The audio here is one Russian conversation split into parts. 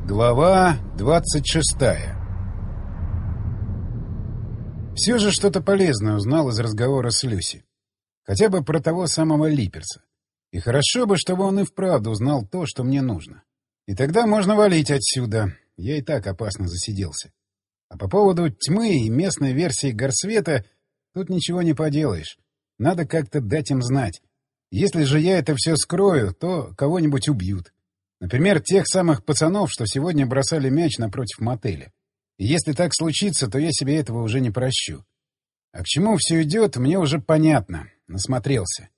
Глава 26. Все же что-то полезное узнал из разговора с Люси. Хотя бы про того самого Липерса. И хорошо бы, чтобы он и вправду узнал то, что мне нужно. И тогда можно валить отсюда. Я и так опасно засиделся. А по поводу тьмы и местной версии Горсвета тут ничего не поделаешь. Надо как-то дать им знать. Если же я это все скрою, то кого-нибудь убьют. Например, тех самых пацанов, что сегодня бросали мяч напротив мотеля. И если так случится, то я себе этого уже не прощу. А к чему все идет, мне уже понятно. Насмотрелся.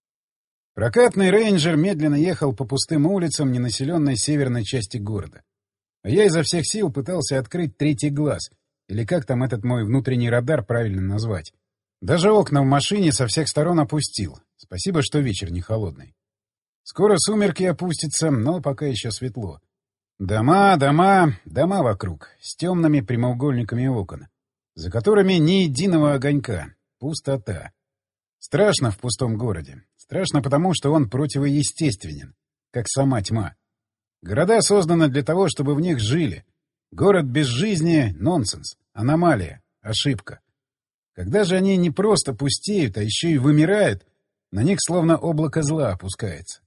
Прокатный рейнджер медленно ехал по пустым улицам ненаселенной северной части города. А я изо всех сил пытался открыть третий глаз, или как там этот мой внутренний радар правильно назвать. Даже окна в машине со всех сторон опустил. Спасибо, что вечер не холодный. Скоро сумерки опустятся, но пока еще светло. Дома вокруг, с темными прямоугольниками окон, за которыми ни единого огонька. Пустота. Страшно в пустом городе. Страшно потому, что он противоестественен, как сама тьма. Города созданы для того, чтобы в них жили. Город без жизни — нонсенс, аномалия, ошибка. Когда же они не просто пустеют, а еще и вымирают, на них словно облако зла опускается.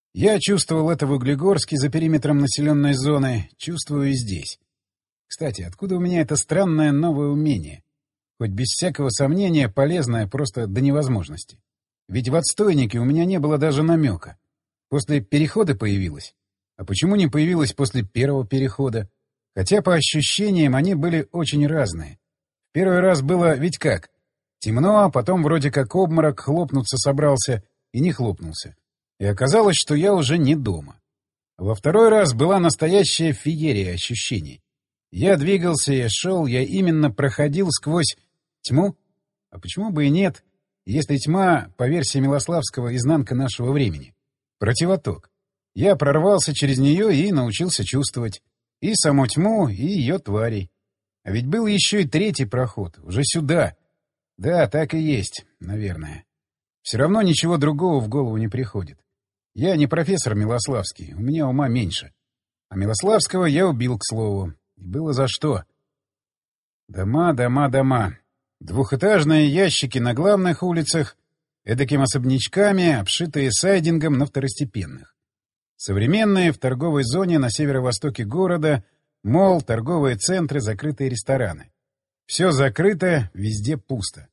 Я чувствовал это в Углегорске за периметром населенной зоны, чувствую и здесь. Кстати, откуда у меня это странное новое умение? Хоть без всякого сомнения полезное просто до невозможности. Ведь в отстойнике у меня не было даже намека. После перехода появилось. А почему не появилось после первого перехода? Хотя по ощущениям они были очень разные. В первый раз было ведь как? Темно, а потом вроде как обморок, хлопнуться собрался и не хлопнулся. И оказалось, что я уже не дома. Во второй раз была настоящая феерия ощущений. Я двигался, я шел, я именно проходил сквозь тьму. А почему бы и нет, если тьма, по версии Милославского, изнанка нашего времени? Противоток. Я прорвался через нее и научился чувствовать и саму тьму, и ее тварей. А ведь был еще и третий проход, уже сюда. Да, так и есть, наверное. Все равно ничего другого в голову не приходит. Я не профессор Милославский, у меня ума меньше. А Милославского я убил, к слову. И было за что. Дома. Двухэтажные ящики на главных улицах, эдаким особнячками, обшитые сайдингом на второстепенных. Современные в торговой зоне на северо-востоке города, молл, торговые центры, закрытые рестораны. Все закрыто, везде пусто.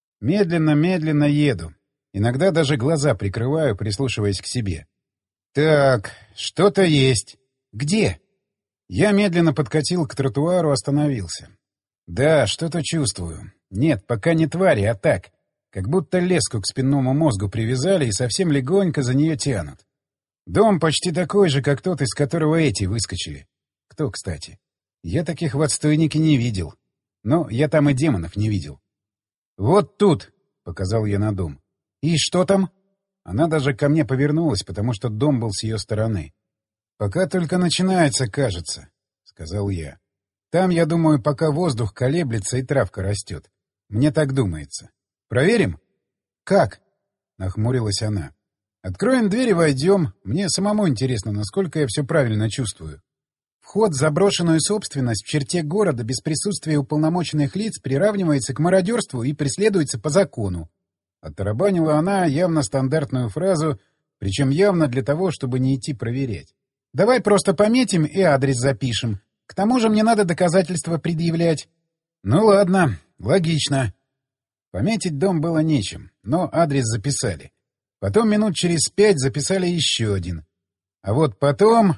Медленно еду. Иногда даже глаза прикрываю, прислушиваясь к себе. Так, что-то есть. Где? Я медленно подкатил к тротуару, остановился. Да, что-то чувствую. Нет, пока не твари, а так. Как будто леску к спинному мозгу привязали и совсем легонько за нее тянут. Дом почти такой же, как тот, из которого эти выскочили. Кто, кстати? Я таких в отстойнике не видел. Но я там и демонов не видел. «Вот тут», — показал я на дом. «И что там?» Она даже ко мне повернулась, потому что дом был с ее стороны. «Пока только начинается, кажется», — сказал я. «Там, я думаю, пока воздух колеблется и травка растет. Мне так думается. Проверим?» «Как?» — нахмурилась она. «Откроем дверь и войдем. Мне самому интересно, насколько я все правильно чувствую». Вход в заброшенную собственность в черте города без присутствия уполномоченных лиц приравнивается к мародерству и преследуется по закону. Оттарабанила она явно стандартную фразу, причем явно для того, чтобы не идти проверять. «Давай просто пометим и адрес запишем. К тому же мне надо доказательства предъявлять». «Ну ладно, логично». Пометить дом было нечем, но адрес записали. Потом минут через 5 записали еще один. А вот потом...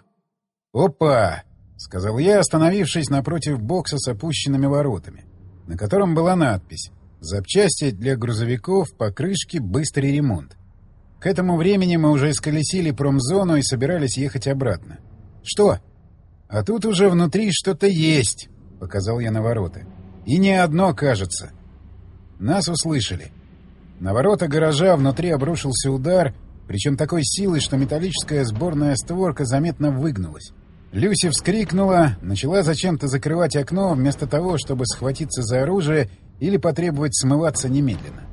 «Опа!» — сказал я, остановившись напротив бокса с опущенными воротами, на котором была надпись «Запчасти для грузовиков, покрышки, быстрый ремонт». К этому времени мы уже исколесили промзону и собирались ехать обратно. «Что?» «А тут уже внутри что-то есть», — показал я на ворота. «И не одно, кажется». Нас услышали. На ворота гаража внутри обрушился удар, причем такой силой, что металлическая сборная створка заметно выгнулась. Люси вскрикнула, начала зачем-то закрывать окно, вместо того, чтобы схватиться за оружие или потребовать смываться немедленно.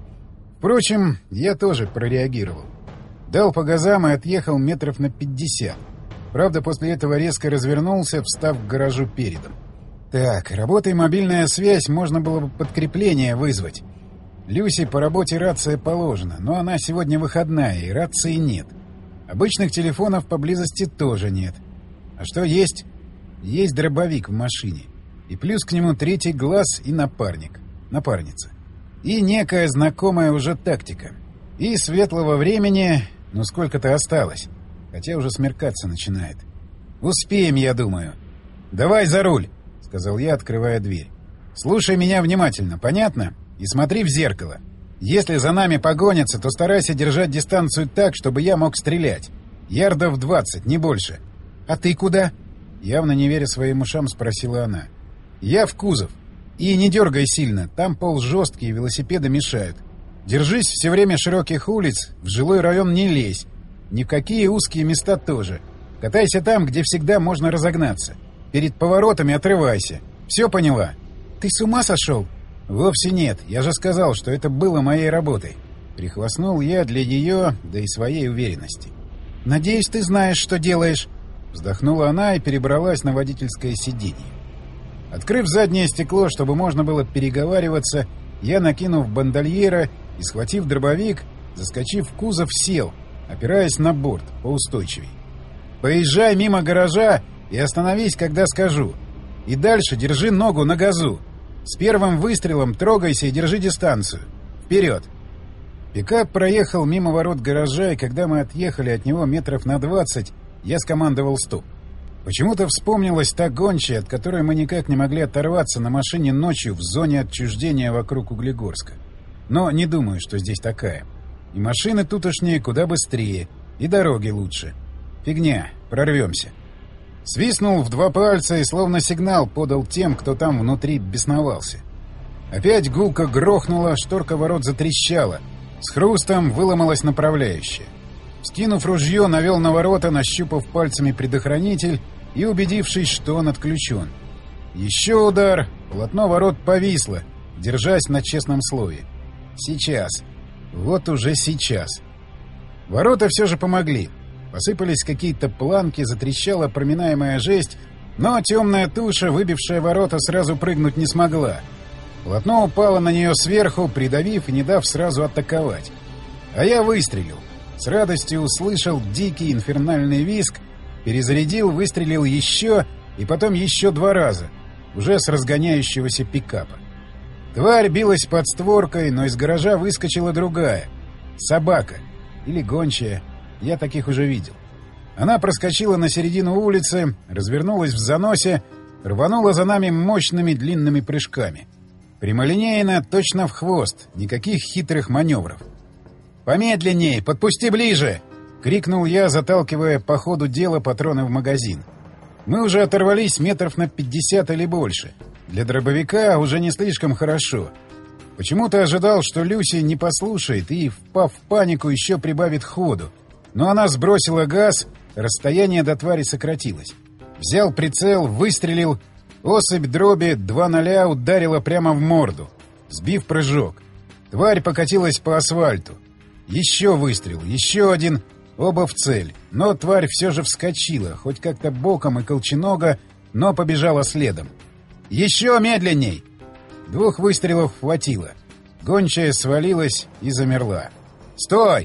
Впрочем, я тоже прореагировал. Дал по газам и отъехал метров на 50. Правда, после этого резко развернулся, встав к гаражу передом. Так, работая мобильная связь, можно было бы подкрепление вызвать. Люси по работе рация положена, но она сегодня выходная, и рации нет. Обычных телефонов поблизости тоже нет. А что есть? Есть дробовик в машине. И плюс к нему третий глаз и напарница. И некая знакомая уже тактика. И светлого времени, ну сколько-то осталось. Хотя уже смеркаться начинает. Успеем, я думаю. «Давай за руль», — сказал я, открывая дверь. «Слушай меня внимательно, понятно? И смотри в зеркало. Если за нами погонятся, то старайся держать дистанцию так, чтобы я мог стрелять. Ярдов 20, не больше». «А ты куда?» — явно не веря своим ушам, спросила она. «Я в кузов. И не дергай сильно, там пол жесткий, велосипеды мешают. Держись все время широких улиц, в жилой район не лезь. Ни в какие узкие места тоже. Катайся там, где всегда можно разогнаться. Перед поворотами отрывайся. Все поняла?» «Ты с ума сошел?» «Вовсе нет. Я же сказал, что это было моей работой». Прихвастнул я для ее, да и своей уверенности. «Надеюсь, ты знаешь, что делаешь». Вздохнула она и перебралась на водительское сиденье. Открыв заднее стекло, чтобы можно было переговариваться, я, накинув бандольера и схватив дробовик, заскочив в кузов, сел, опираясь на борт, поустойчивей. «Поезжай мимо гаража и остановись, когда скажу. И дальше держи ногу на газу. С первым выстрелом трогайся и держи дистанцию. Вперед!» Пикап проехал мимо ворот гаража, и когда мы отъехали от него метров на 20, я скомандовал «стоп». Почему-то вспомнилась та гончая, от которой мы никак не могли оторваться на машине ночью в зоне отчуждения вокруг Углегорска. Но не думаю, что здесь такая. И машины тутошние куда быстрее, и дороги лучше. Фигня, прорвемся. Свистнул в 2 пальца и словно сигнал подал тем, кто там внутри бесновался. Опять гулко грохнула, шторка ворот затрещала. С хрустом выломалась направляющая. Скинув ружье, навел на ворота, нащупав пальцами предохранитель и убедившись, что он отключен. Еще удар. Полотно ворот повисло, держась на честном слове. Сейчас. Вот уже сейчас. Ворота все же помогли. Посыпались какие-то планки, затрещала проминаемая жесть, но темная туша, выбившая ворота, сразу прыгнуть не смогла. Полотно упало на нее сверху, придавив и не дав сразу атаковать. А я выстрелил. С радостью услышал дикий инфернальный визг, перезарядил, выстрелил еще и потом еще 2 раза, уже с разгоняющегося пикапа. Тварь билась под створкой, но из гаража выскочила другая. Собака. Или гончая. Я таких уже видел. Она проскочила на середину улицы, развернулась в заносе, рванула за нами мощными длинными прыжками. Прямолинейно, точно в хвост, никаких хитрых маневров. «Помедленней! Подпусти ближе!» — крикнул я, заталкивая по ходу дела патроны в магазин. Мы уже оторвались метров на 50 или больше. Для дробовика уже не слишком хорошо. Почему-то ожидал, что Люси не послушает и, впав в панику, еще прибавит ходу. Но она сбросила газ, расстояние до твари сократилось. Взял прицел, выстрелил. Особь дроби 2-0 ударила прямо в морду, сбив прыжок. Тварь покатилась по асфальту. Еще выстрел, еще один, оба в цель. Но тварь все же вскочила, хоть как-то боком и колченога, но побежала следом. «Еще медленней!» 2 выстрелов хватило. Гончая свалилась и замерла. «Стой!»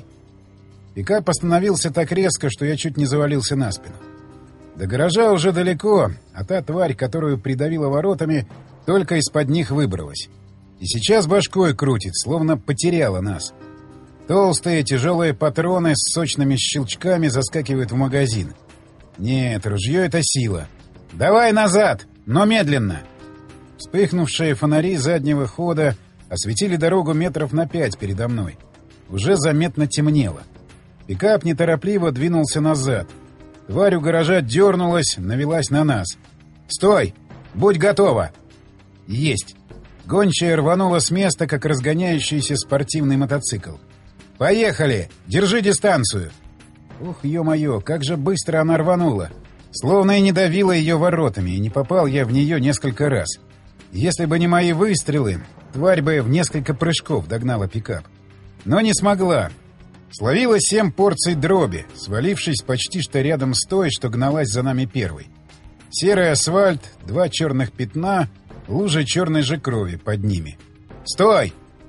Пикап остановился так резко, что я чуть не завалился на спину. До гаража уже далеко, а та тварь, которую придавила воротами, только из-под них выбралась. И сейчас башкой крутит, словно потеряла нас. Толстые тяжелые патроны с сочными щелчками заскакивают в магазин. Нет, ружье — это сила. «Давай назад, но медленно!» Вспыхнувшие фонари заднего хода осветили дорогу метров на 5 передо мной. Уже заметно темнело. Пикап неторопливо двинулся назад. Тварь у гаража дернулась, навелась на нас. «Стой! Будь готова!» «Есть!» Гончая рванула с места, как разгоняющийся спортивный мотоцикл. «Поехали! Держи дистанцию!» Ух, ё-моё, как же быстро она рванула! Словно и не давила ее воротами, и не попал я в нее несколько раз. Если бы не мои выстрелы, тварь бы в несколько прыжков догнала пикап. Но не смогла. Словила 7 порций дроби, свалившись почти что рядом с той, что гналась за нами первой. Серый асфальт, 2 черных пятна, лужа черной же крови под ними. «Стой!»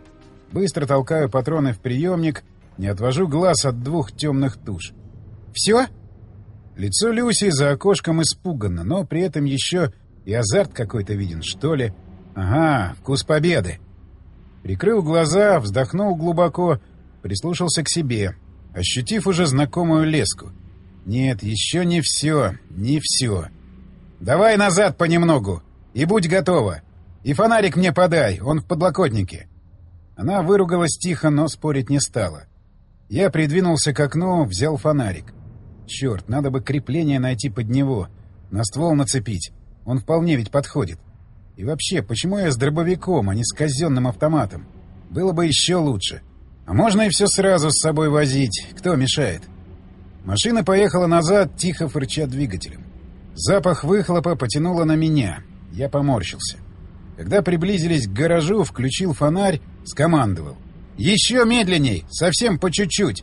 Быстро толкаю патроны в приемник, не отвожу глаз от 2 темных туш. «Все?» Лицо Люси за окошком испуганно, но при этом еще и азарт какой-то виден, что ли. Ага, вкус победы. Прикрыл глаза, вздохнул глубоко, прислушался к себе, ощутив уже знакомую леску. Нет, еще не все, не все. «Давай назад понемногу и будь готова. И фонарик мне подай, он в подлокотнике». Она выругалась тихо, но спорить не стала. Я придвинулся к окну, взял фонарик. Черт, надо бы крепление найти под него, на ствол нацепить. Он вполне ведь подходит. И вообще, почему я с дробовиком, а не с казенным автоматом? Было бы еще лучше. А можно и все сразу с собой возить. Кто мешает? Машина поехала назад, тихо фырча двигателем. Запах выхлопа потянуло на меня. Я поморщился. Когда приблизились к гаражу, включил фонарь, скомандовал: «Еще медленней! Совсем по чуть-чуть!»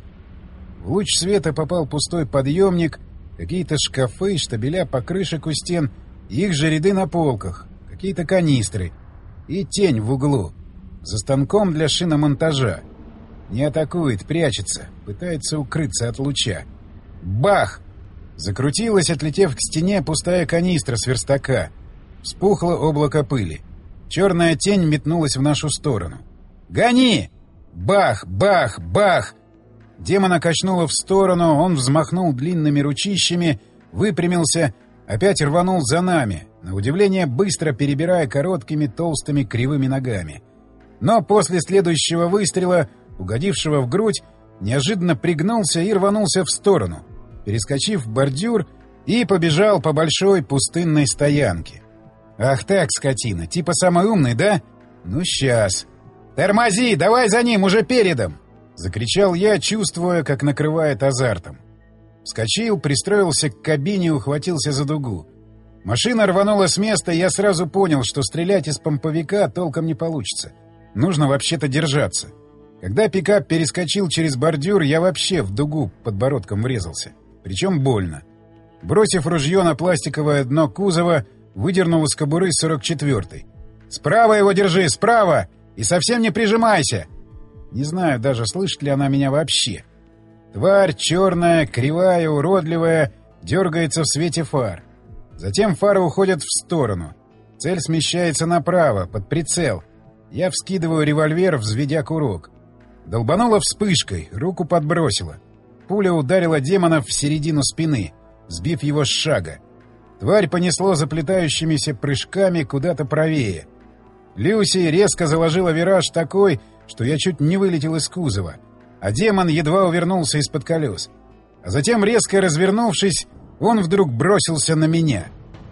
В луч света попал пустой подъемник, какие-то шкафы, штабеля покрышек у стен, их же ряды на полках, какие-то канистры и тень в углу, за станком для шиномонтажа. Не атакует, прячется, пытается укрыться от луча. Бах! Закрутилась, отлетев к стене, пустая канистра с верстака. Вспухло облако пыли. Черная тень метнулась в нашу сторону. «Гони!» Бах! Бах! Бах! Демона качнуло в сторону, он взмахнул длинными ручищами, выпрямился, опять рванул за нами, на удивление быстро перебирая короткими, толстыми, кривыми ногами. Но после следующего выстрела, угодившего в грудь, неожиданно пригнулся и рванулся в сторону, перескочив бордюр, и побежал по большой пустынной стоянке. «Ах так, скотина, типа самый умный, да? Ну, сейчас. Тормози, давай за ним, уже передом!» — закричал я, чувствуя, как накрывает азартом. Вскочил, пристроился к кабине и ухватился за дугу. Машина рванула с места, и я сразу понял, что стрелять из помповика толком не получится. Нужно вообще-то держаться. Когда пикап перескочил через бордюр, я вообще в дугу подбородком врезался. Причем больно. Бросив ружье на пластиковое дно кузова, выдернул из кобуры 44-й. «Справа его держи, справа! И совсем не прижимайся!» Не знаю даже, слышит ли она меня вообще. Тварь черная, кривая, уродливая, дергается в свете фар. Затем фары уходят в сторону. Цель смещается направо, под прицел. Я вскидываю револьвер, взведя курок. Долбанула вспышкой, руку подбросила. Пуля ударила демона в середину спины, сбив его с шага. Тварь понесло заплетающимися прыжками куда-то правее. Люси резко заложила вираж такой, что я чуть не вылетел из кузова, а демон едва увернулся из-под колес. А затем, резко развернувшись, он вдруг бросился на меня.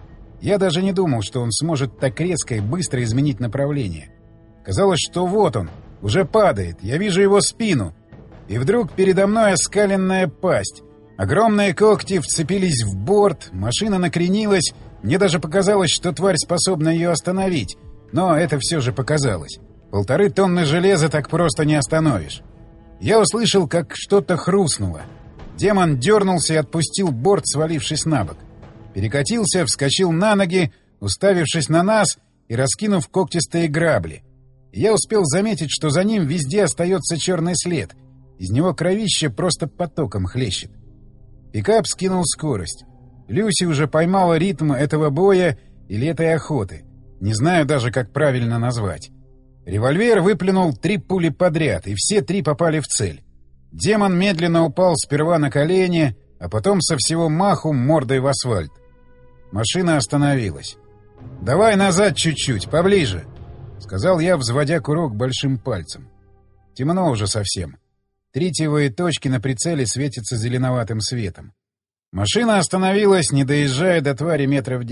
Я даже не думал, что он сможет так резко и быстро изменить направление. Казалось, что вот он, уже падает, я вижу его спину. И вдруг передо мной оскаленная пасть. Огромные когти вцепились в борт, машина накренилась. Мне даже показалось, что тварь способна ее остановить. Но это все же показалось. 1,5 тонны железа так просто не остановишь. Я услышал, как что-то хрустнуло. Демон дернулся и отпустил борт, свалившись на бок. Перекатился, вскочил на ноги, уставившись на нас и раскинув когтистые грабли. Я успел заметить, что за ним везде остается черный след. Из него кровище просто потоком хлещет. Пикап скинул скорость. Люси уже поймала ритм этого боя или этой охоты. Не знаю даже, как правильно назвать. Револьвер выплюнул 3 пули подряд, и все 3 попали в цель. Демон медленно упал сперва на колени, а потом со всего маху мордой в асфальт. Машина остановилась. «Давай назад чуть-чуть, поближе», — сказал я, взводя курок большим пальцем. Темно уже совсем. Тритиевые точки на прицеле светятся зеленоватым светом. Машина остановилась, не доезжая до твари 10 метров.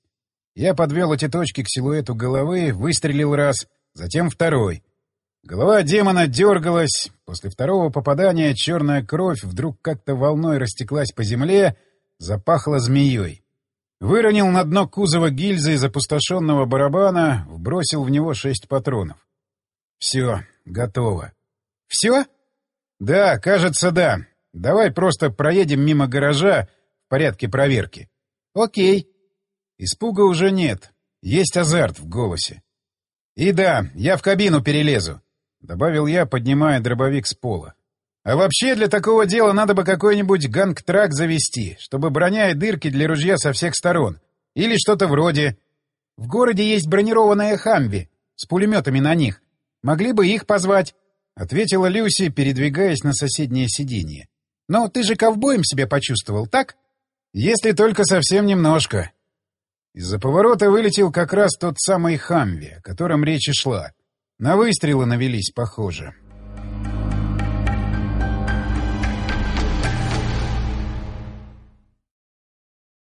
Я подвел эти точки к силуэту головы, выстрелил раз, затем второй. Голова демона дергалась. После второго попадания черная кровь вдруг как-то волной растеклась по земле, запахла змеей. Выронил на дно кузова гильзы из опустошенного барабана, вбросил в него 6 патронов. Все, готово. «Все?» Да, кажется, да. Давай просто проедем мимо гаража в порядке проверки. Окей. Испуга уже нет. Есть азарт в голосе. И да, я в кабину перелезу, — добавил я, поднимая дробовик с пола. А вообще для такого дела надо бы какой-нибудь ганг-трак завести, чтобы броня и дырки для ружья со всех сторон. Или что-то вроде. В городе есть бронированная «Хамви» с пулеметами на них. Могли бы их позвать, — ответила Люси, передвигаясь на соседнее сиденье. Но ты же ковбоем себя почувствовал, так? Если только совсем немножко. Из-за поворота вылетел как раз тот самый «Хамви», о котором речь и шла. На выстрелы навелись, похоже.